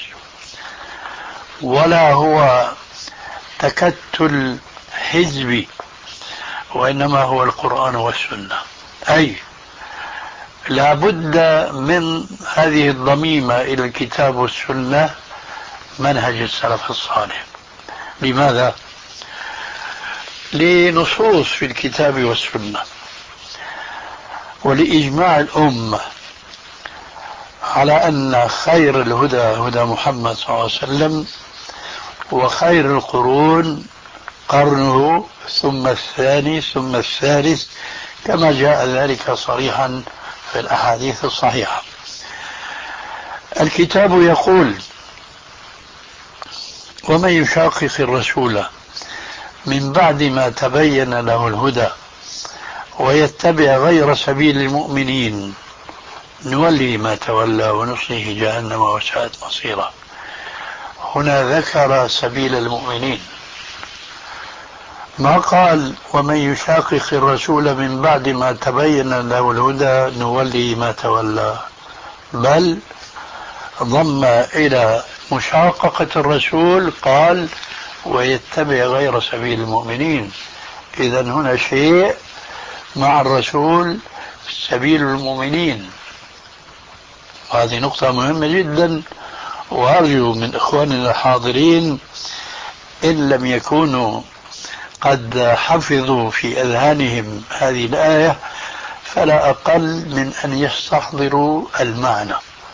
ولا هو تكتل حزبي، وإنما هو القرآن والسنة. أي لا بد من هذه الضميمة إلى الكتاب والسنة منهج السلف الصالح. لماذا؟ لنصوص في الكتاب والسنة ولإجماع الأمة على أن خير الهدى هدى محمد صلى الله عليه وسلم، وخير القرون قرنه ثم الثاني ثم الثالث، كما جاء ذلك صريحا في الأحاديث الصحيحة. الكتاب يقول: ومن يشاقق الرسول من بعد ما تبين له الهدى ويتبع غير سبيل المؤمنين نولي ما تولى ونصله جهنم وساءت مصيرا. هنا ذكر سبيل المؤمنين، ما قال ومن يشاقق الرسول من بعد ما تبين له الهدى نولي ما تولى، بل ضم إلى مشاققة الرسول قال ويتبع غير سبيل المؤمنين. إذن هنا شيء مع الرسول سبيل المؤمنين، وهذه نقطة مهمة جدا. وأرجو من إخواننا الحاضرين إن لم يكونوا قد حفظوا في أذهانهم هذه الآية فلا أقل من أن يستحضروا المعنى.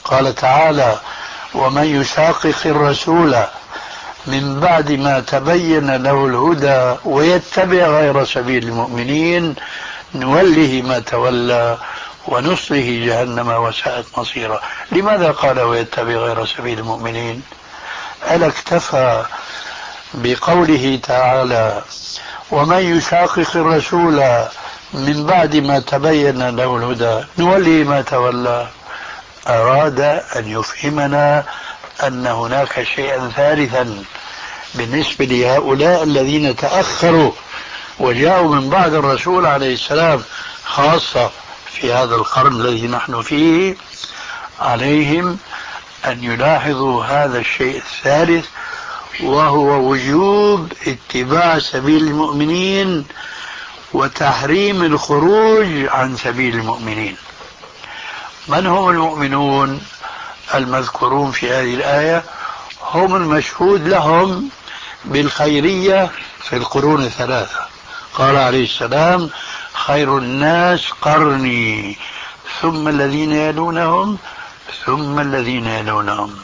قال تعالى: ومن يشاقق الرسول من بعد ما تبين له الهدى ويتبع غير سبيل المؤمنين نوله ما تولى ونصله جهنم وساءت مصيرا. لماذا قال ويتبع غير سبيل المؤمنين؟ ألا اكتفى بقوله تعالى: ومن يشاقق الرسول من بعد ما تبين له الهدى نوله ما تولى؟ أراد أن يفهمنا أن هناك شيئا ثالثا بالنسبة لهؤلاء الذين تأخروا وجاءوا من بعد الرسول عليه السلام، خاصة في هذا القرن الذي نحن فيه. عليهم أن يلاحظوا هذا الشيء الثالث، وهو وجوب اتباع سبيل المؤمنين وتحريم الخروج عن سبيل المؤمنين. من هم المؤمنون المذكورون في هذه الآية؟ هم المشهود لهم بالخيرية في القرون الثلاثة. قال عليه السلام: خير الناس قرني ثم الذين يلونهم ثم الذين يلونهم.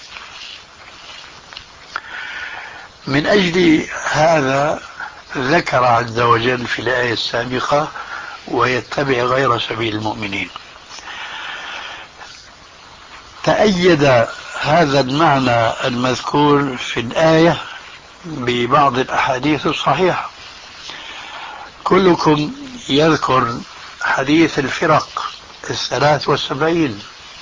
من أجل هذا ذكر عز وجل في الآية السابقة: ويتبع غير سبيل المؤمنين. تأيد هذا المعنى المذكور في الآية ببعض الأحاديث الصحيحة. كلكم يذكر حديث الفرق الثلاث والسبعين،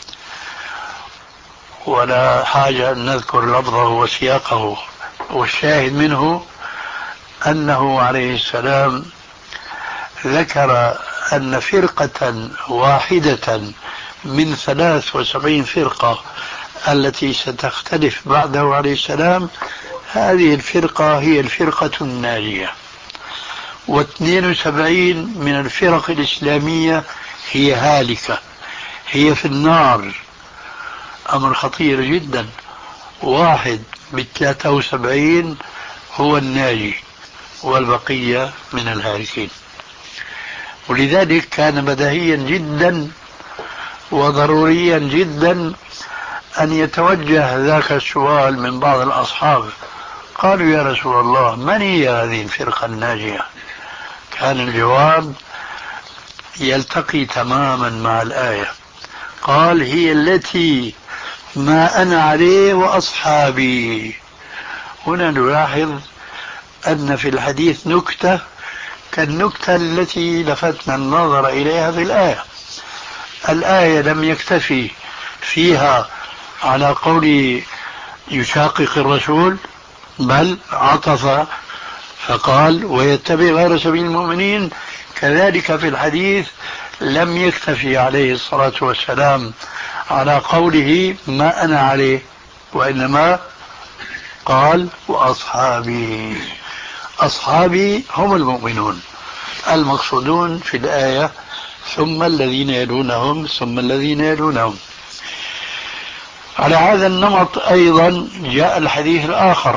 ولا حاجة أن نذكر لفظه وسياقه، والشاهد منه أنه عليه السلام ذكر أن فرقة واحدة من ثلاث وسبعين فرقة التي ستختلف بعده عليه السلام، هذه الفرقة هي الفرقة الناجية، واثنين وسبعين من الفرق الإسلامية هي هالكة، هي في النار. أمر خطير جدا. واحد بالثلاثة وسبعين هو الناجي والبقية من الهالكين. ولذلك كان بديهيا جدا وضروريا جدا أن يتوجه ذاك السؤال من بعض الأصحاب. قالوا: يا رسول الله، من هي هذه الفرقة الناجية؟ كان الجواب يلتقي تماما مع الآية. قال: هي التي ما أنا عليه وأصحابي. هنا نلاحظ أن في الحديث نكتة كالنكتة التي لفتنا النظر إليها في الآية. الآية لم يكتفي فيها على قول يشاقق الرسول، بل عطف فقال: ويتبع غير سبيل المؤمنين. كذلك في الحديث لم يكتفي عليه الصلاة والسلام على قوله ما أنا عليه، وإنما قال: وأصحابي. أصحابي هم المؤمنون المقصودون في الآية: ثم الذين يلونهم ثم الذين يلونهم. على هذا النمط أيضا جاء الحديث الآخر،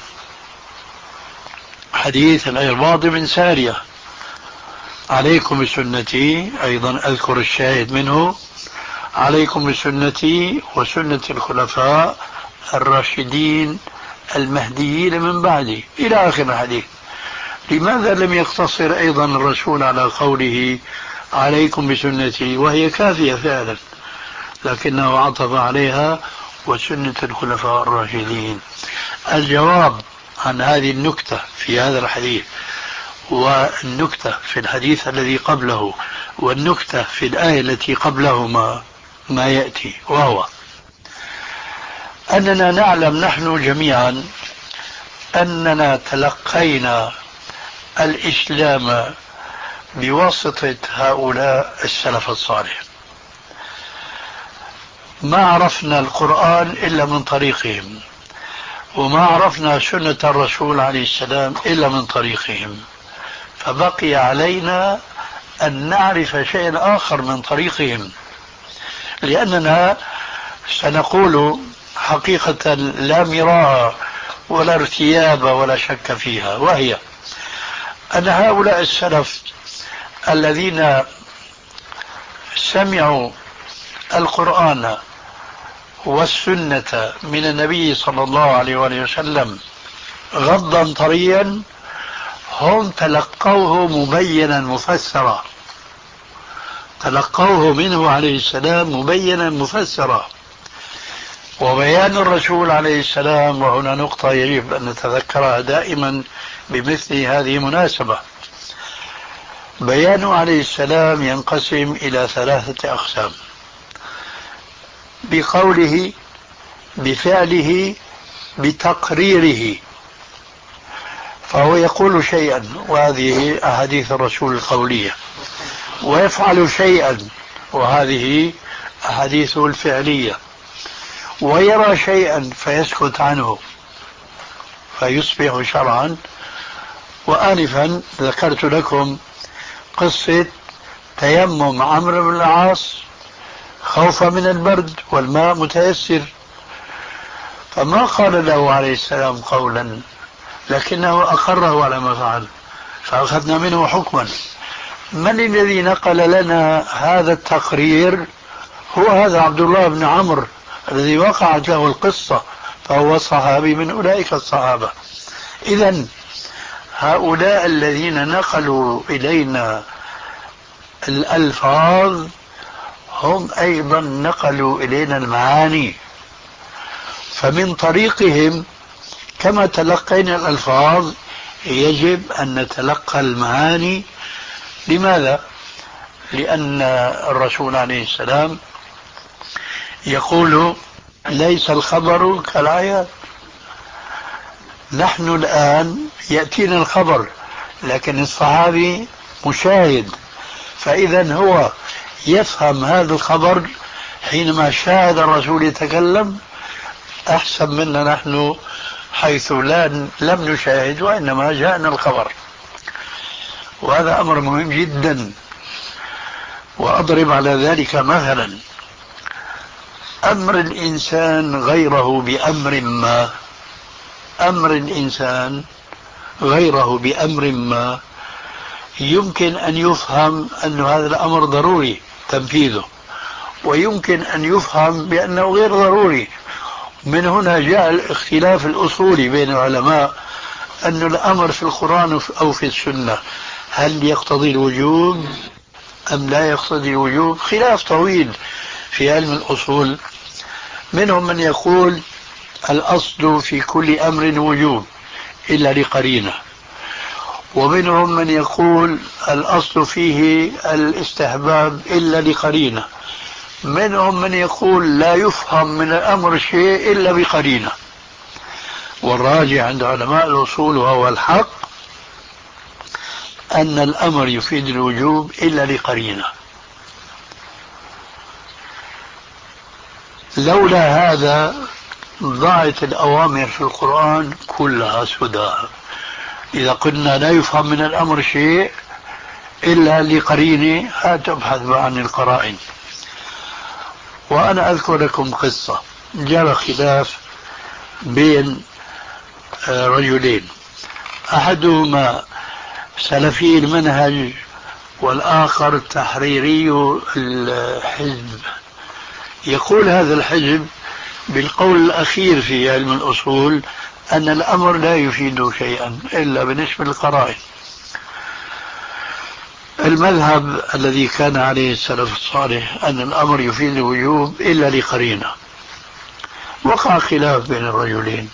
حديث العرباض بن سارية: عليكم بسنتي. أيضا أذكر الشاهد منه: عليكم بسنتي وسنة الخلفاء الراشدين المهديين من بعدي، إلى آخر الحديث. لماذا لم يقتصر أيضا الرسول على قوله عليكم بسنتي وهي كافية فعلا، لكنه عطف عليها وسنة الخلفاء الراشدين؟ الجواب عن هذه النكتة في هذا الحديث، والنكتة في الحديث الذي قبله، والنكتة في الآية التي قبلهما ما يأتي، وهو أننا نعلم نحن جميعا أننا تلقينا الإسلام بواسطة هؤلاء السلف الصالح. ما عرفنا القرآن إلا من طريقهم، وما عرفنا سنة الرسول عليه السلام إلا من طريقهم، فبقي علينا أن نعرف شيئا آخر من طريقهم، لأننا سنقول حقيقة لا مراء ولا ارتياب ولا شك فيها، وهي أن هؤلاء السلف الذين سمعوا القرآن والسنة من النبي صلى الله عليه وآله وسلم غضا طريا هم تلقوه مبينا مفسرا، تلقوه منه عليه السلام مبينا مفسرا. وبيان الرسول عليه السلام، وهنا نقطة يجب أن نتذكرها دائما بمثل هذه مناسبة، بيانه عليه السلام ينقسم إلى ثلاثة أقسام: بقوله، بفعله، بتقريره. فهو يقول شيئا، وهذه أحاديث الرسول القولية، ويفعل شيئا، وهذه أحاديثه الفعلية، ويرى شيئا فيسكت عنه فيصبح شرعا. وآنفا ذكرت لكم قصة تيمم عمرو بن العاص خوفا من البرد والماء متيسر، فما قال له عليه السلام قولا، لكنه أقره على ما فعل فأخذنا منه حكما. من الذي نقل لنا هذا التقرير؟ هو هذا عبد الله بن عمرو الذي وقعت له القصة، فهو صحابي من أولئك الصحابة. إذن هؤلاء الذين نقلوا إلينا الألفاظ هم أيضا نقلوا إلينا المعاني، فمن طريقهم كما تلقينا الألفاظ يجب أن نتلقى المعاني. لماذا؟ لأن الرسول عليه السلام يقول ليس الخبر كالعيان. نحن الآن يأتينا الخبر، لكن الصحابي مشاهد، فإذا هو يفهم هذا الخبر حينما شاهد الرسول يتكلم أحسن منا نحن حيث لا لم نشاهد وإنما جاءنا الخبر. وهذا أمر مهم جدا. وأضرب على ذلك مثلا: أمر الإنسان غيره بأمر ما، أمر الإنسان غيره بأمر ما يمكن أن يفهم أن هذا الأمر ضروري تنفيذه، ويمكن أن يفهم بأنه غير ضروري. من هنا جاء الاختلاف الأصولي بين العلماء أن الأمر في القرآن أو في السنة هل يقتضي الوجوب أم لا يقتضي الوجوب. خلاف طويل في علم الأصول. منهم من يقول الأصل في كل أمر وجوب إلا لقرينة، ومنهم من يقول الأصل فيه الاستحباب إلا لقرينة، منهم من يقول لا يفهم من الأمر شيء إلا بقرينة. والراجع عند علماء الأصول وهو الحق أن الأمر يفيد الوجوب إلا لقرينة. لولا هذا ضاعت الأوامر في القرآن كلها سدى. إذا قلنا لا يفهم من الأمر شيء إلا لقرينة هتبحث عن القرائن. وأنا أذكر لكم قصة جرى خلاف بين رجلين، أحدهما سلفي المنهج والآخر تحريري الحزب. يقول هذا الحزب بالقول الأخير في علم الأصول أن الأمر لا يفيد شيئا إلا بالنسبة للقرائن. المذهب الذي كان عليه السلف الصالح أن الأمر يفيد الوجوب إلا لقرينة. وقع خلاف بين الرجلين،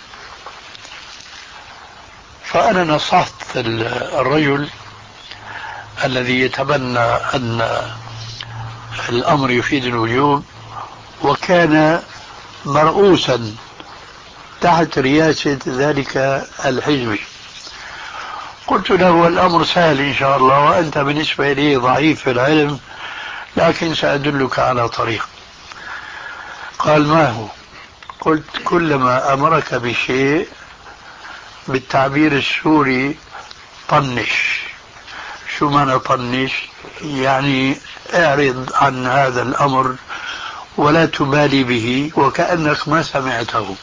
فأنا نصحت الرجل الذي يتبنى أن الأمر يفيد الوجوب وكان مرؤوسا تحت رياسة ذلك الحزب. قلت له الأمر سهل إن شاء الله، وأنت بالنسبة لي ضعيف في العلم، لكن سأدلك على طريق. قال ما هو؟ قلت كلما أمرك بشيء بالتعبير السوري طنش. شو معنى طنش؟ يعني اعرض عن هذا الأمر ولا تبالي به وكأنك ما سمعته،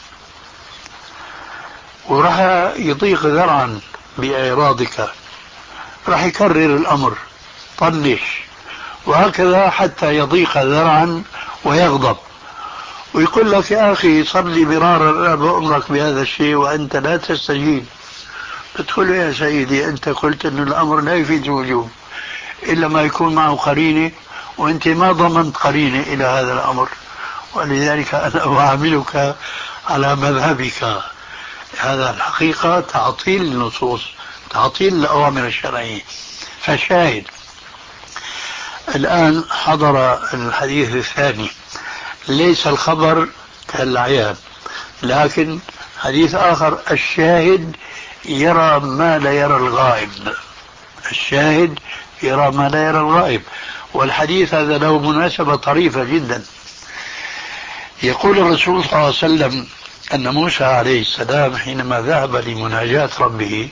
وراح يضيق ذرعا بإعراضك، راح يكرر الأمر طنش، وهكذا حتى يضيق ذرعا ويغضب. ويقول لك يا أخي صلي مرارا أنا بأمرك بهذا الشيء وأنت لا تستجيب، تقول يا سيدي أنت قلت أن الأمر لا يفيد الوجوب إلا ما يكون معه قرينة، وأنت ما ضمنت قرينة إلى هذا الأمر، ولذلك أنا أعاملك على مذهبك. هذا الحقيقة تعطيل النصوص، تعطيل الأوامر الشرعية. فشاهد الآن حضر الحديث الثاني، ليس الخبر كالعيان، لكن حديث آخر الشاهد يرى ما لا يرى الغائب، الشاهد يرى ما لا يرى الغائب. والحديث هذا له مناسبة طريفة جدا. يقول الرسول صلى الله عليه وسلم أن موسى عليه السلام حينما ذهب لمناجاة ربه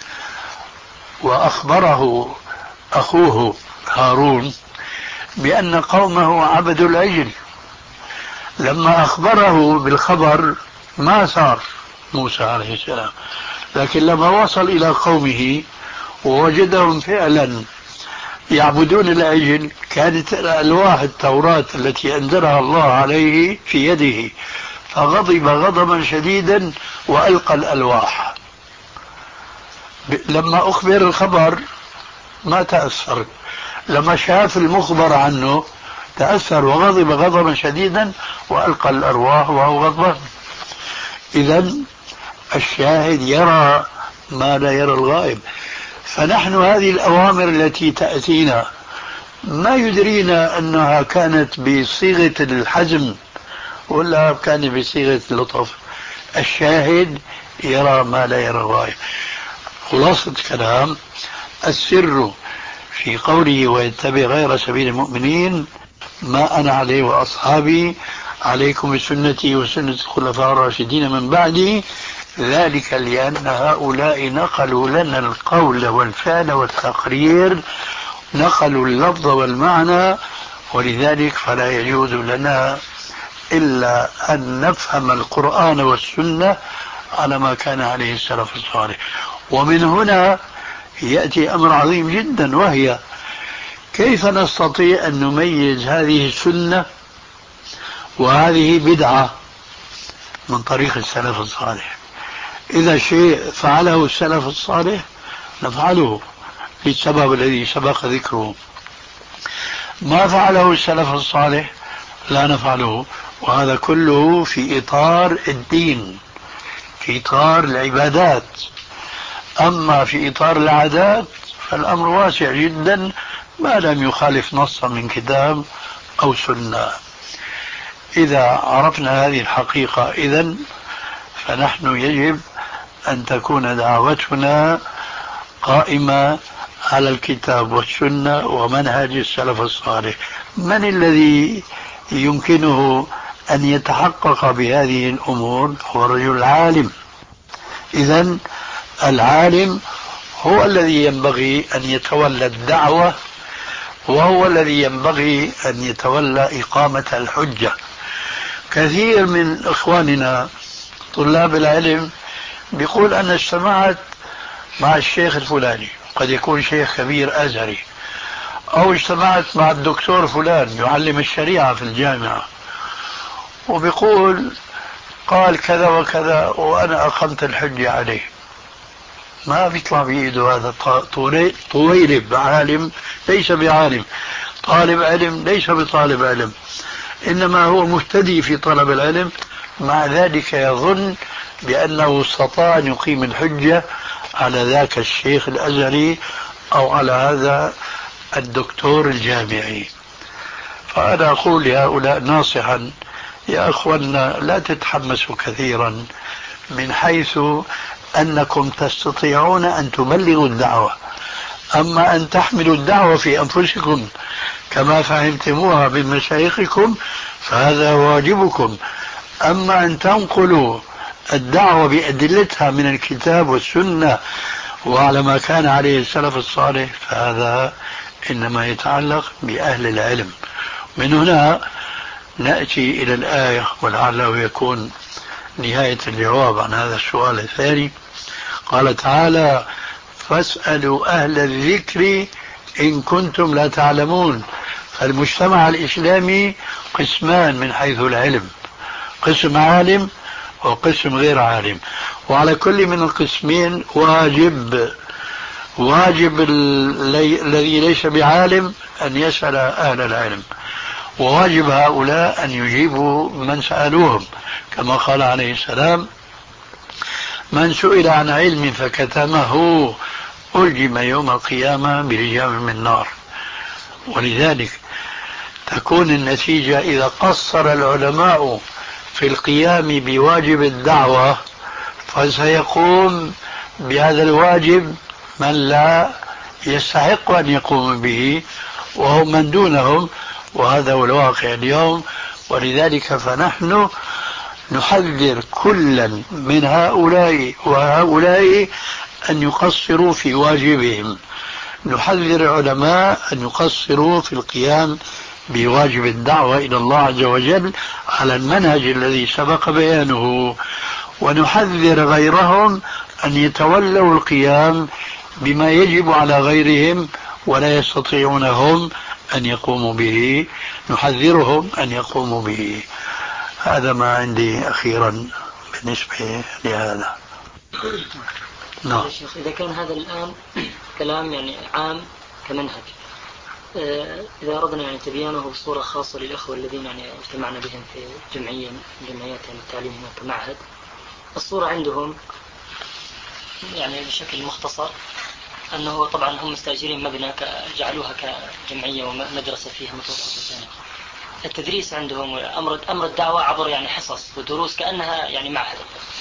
وأخبره أخوه هارون بأن قومه عبدوا العجل، لما أخبره بالخبر ما صار موسى عليه السلام، لكن لما وصل إلى قومه ووجدهم فعلا يعبدون العجل، كانت الألواح التوراة التي أنزلها الله عليه في يده، فغضب غضبا شديدا وألقى الألواح. لما أخبر الخبر ما تأثر، لما شاف المخبر عنه تأثر وغضب غضبا شديدا وألقى الأرواح وهو غضبان. إذن الشاهد يرى ما لا يرى الغائب. فنحن هذه الأوامر التي تأتينا ما يدرينا أنها كانت بصيغة الحزم ولا كانت بصيغة اللطف. الشاهد يرى ما لا يرى الغائب. خلاصة الكلام السر في قوله ويتبع غير سبيل المؤمنين ما أنا عليه وأصحابي عليكم بسنتي وسنة الخلفاء الراشدين من بعدي، ذلك لأن هؤلاء نقلوا لنا القول والفعل والتقرير، نقلوا اللفظ والمعنى، ولذلك فلا يجوز لنا إلا أن نفهم القرآن والسنة على ما كان عليه السلف الصالح. ومن هنا يأتي أمر عظيم جدا، وهي كيف نستطيع أن نميز هذه سنة وهذه بدعة من طريق السلف الصالح. إذا شيء فعله السلف الصالح نفعله للسبب الذي سبق ذكره، ما فعله السلف الصالح لا نفعله، وهذا كله في إطار الدين، في إطار العبادات. أما في إطار العادات فالأمر واسع جدا ما لم يخالف نصا من كتاب أو سنة. إذا عرفنا هذه الحقيقة إذن فنحن يجب أن تكون دعوتنا قائمة على الكتاب والسنة ومنهج السلف الصالح. من الذي يمكنه أن يتحقق بهذه الأمور؟ هو الرجل العالم. إذن العالم هو الذي ينبغي أن يتولى الدعوة، وهو الذي ينبغي أن يتولى إقامة الحجة. كثير من إخواننا طلاب العلم بيقول أنا اجتمعت مع الشيخ الفلاني، قد يكون شيخ كبير أزهري، أو اجتمعت مع الدكتور فلان يعلم الشريعة في الجامعة، وبيقول قال كذا وكذا وأنا أقمت الحجة عليه. ما بيطلع بإيده هذا طويلب عالم ليس بعالم، طالب علم ليس بطالب علم، إنما هو مهتدي في طلب العلم، مع ذلك يظن بأنه استطاع أن يقيم الحجة على ذاك الشيخ الأزهري أو على هذا الدكتور الجامعي. فأنا أقول لهؤلاء ناصحا يا أخوانا لا تتحمسوا كثيرا، من حيث أنكم تستطيعون أن تبلغوا الدعوة، أما أن تحملوا الدعوة في أنفسكم كما فهمتموها من مشايخكم فهذا واجبكم، أما أن تنقلوا الدعوة بأدلتها من الكتاب والسنة وعلى ما كان عليه السلف الصالح فهذا إنما يتعلق بأهل العلم. من هنا نأتي إلى الآية ولعله يكون نهاية الجواب عن هذا السؤال الثاني. قال تعالى فاسألوا أهل الذكر إن كنتم لا تعلمون. فالمجتمع الإسلامي قسمان من حيث العلم، قسم عالم وقسم غير عالم، وعلى كل من القسمين واجب واجب الذي ليس بعالم أن يسأل أهل العلم، وواجب هؤلاء أن يجيبوا من سألوهم، كما قال عليه السلام: من سئل عن علم فكتمه ألجم يوم القيامة بلجام من نار. ولذلك تكون النتيجة إذا قصر العلماء في القيام بواجب الدعوة فسيقوم بهذا الواجب من لا يستحق أن يقوم به وهم من دونهم، وهذا هو الواقع اليوم. ولذلك فنحن نحذر كلا من هؤلاء وهؤلاء أن يقصروا في واجبهم، نحذر العلماء أن يقصروا في القيام بواجب الدعوة إلى الله عز وجل على المنهج الذي سبق بيانه، ونحذر غيرهم أن يتولوا القيام بما يجب على غيرهم ولا يستطيعون هم أن يقوموا به، نحذرهم أن يقوموا به. هذا ما عندي أخيرا بالنسبة لهذا. نعم. شيخ إذا كان هذا الآن كلام يعني عام كمنهج، إذا أردنا يعني تبيانه بصورة خاصة للأخوة الذين يعني اجتمعنا بهم في جمعية من جمعيات التعليم هنا كمعهد، الصورة عندهم يعني بشكل مختصر أنه طبعا هم مستأجرين مبنى جعلوها كجمعية ومدرسة فيها متوسطة، التدريس عندهم أمر أمر الدعوة عبر يعني حصص ودروس كأنها يعني معهد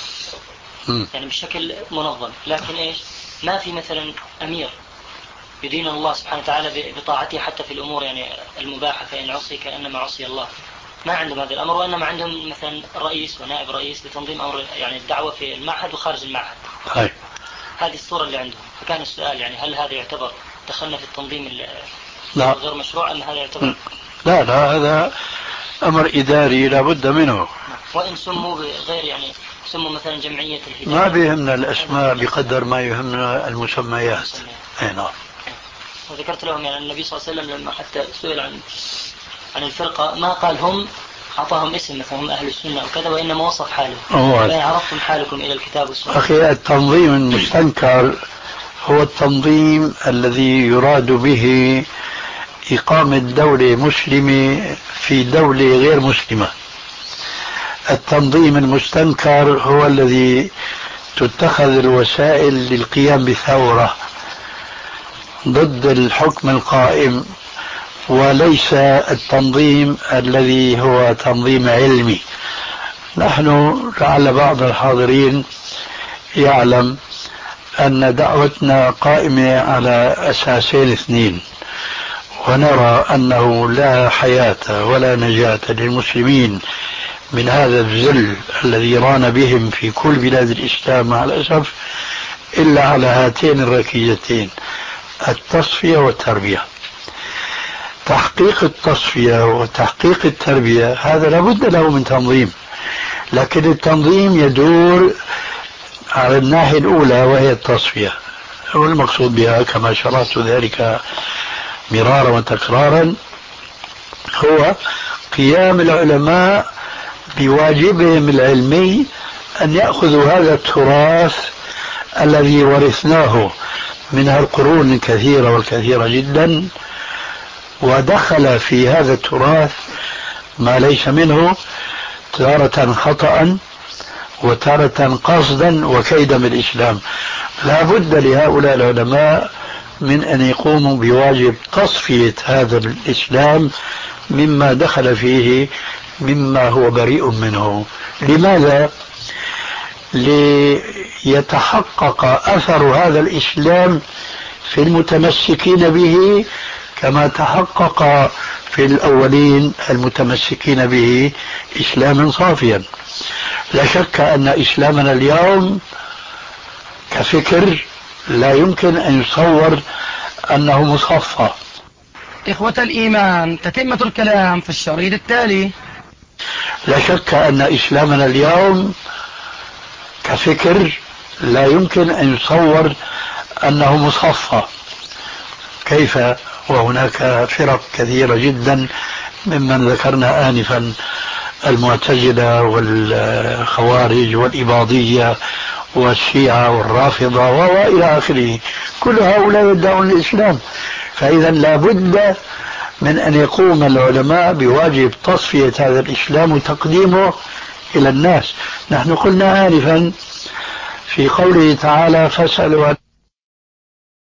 يعني بشكل منظم، لكن إيش ما في مثلا أمير يدين الله سبحانه وتعالى بطاعته حتى في الأمور يعني المباحة، فإن عصي كأنما عصي الله، ما عندهم هذا الأمر، وإنما عندهم مثلا رئيس ونائب رئيس لتنظيم أمر يعني الدعوة في المعهد وخارج المعهد. هاي. هذه الصورة اللي عندهم. فكان السؤال يعني هل هذا يعتبر دخلنا في التنظيم غير مشروع أم هذا يعتبر؟ لا لا، هذا أمر إداري لا بد منه. وإن سموا بغير يعني سموا مثلا جمعية الهداية، ما بيهمنا الأسماء بقدر ما يهمنا المسميات. أي نعم. وذكرت لهم يعني النبي صلى الله عليه وسلم لما حتى سئل عن عن الفرقة ما قال هم أعطاهم اسم مثلا هم أهل السنة وكذا، وإنما وصف حالهم، فإن عرفتم حالكم إلى الكتاب والسنة. أخي التنظيم المستنكر هو التنظيم الذي يراد به إقامة دولة مسلمة في دولة غير مسلمة. التنظيم المستنكر هو الذي تتخذ الوسائل للقيام بثورة ضد الحكم القائم، وليس التنظيم الذي هو تنظيم علمي. نحن لعل بعض الحاضرين يعلم أن دعوتنا قائمة على أساسين اثنين، ونرى أنه لا حياة ولا نجاة للمسلمين من هذا الذل الذي ران بهم في كل بلاد الإسلام مع الأسف إلا على هاتين الركيزتين: التصفية والتربية. تحقيق التصفية وتحقيق التربية هذا لابد له من تنظيم، لكن التنظيم يدور على الناحية الأولى وهي التصفية، والمقصود بها كما شرحت ذلك مرارا وتكرارا هو قيام العلماء بواجبهم العلمي أن يأخذوا هذا التراث الذي ورثناه من القرون الكثيرة والكثيرة جدا، ودخل في هذا التراث ما ليس منه تارة خطأ وتارة قصدا وكيدا بالإسلام. لا بد لهؤلاء العلماء من أن يقوموا بواجب تصفية هذا الإسلام مما دخل فيه مما هو بريء منه. لماذا؟ ليتحقق أثر هذا الإسلام في المتمسكين به كما تحقق في الأولين المتمسكين به إسلاما صافيا. لا شك أن إسلامنا اليوم كفكر لا يمكن أن يصور أنه مصفى. إخوة الإيمان، تتمة الكلام في الشريط التالي. لا شك أن إسلامنا اليوم كفكر لا يمكن أن يصور أنه مصفى. كيف وهناك فرق كثيرة جدا ممن ذكرنا آنفا المعتزلة والخوارج والإباضية والشيعة والرافضة وإلى آخره، كل هؤلاء يدعون الإسلام. فإذا لا بد من أن يقوم العلماء بواجب تصفية هذا الإسلام وتقديمه إلى الناس. نحن قلنا آنفا في قوله تعالى فاسألوا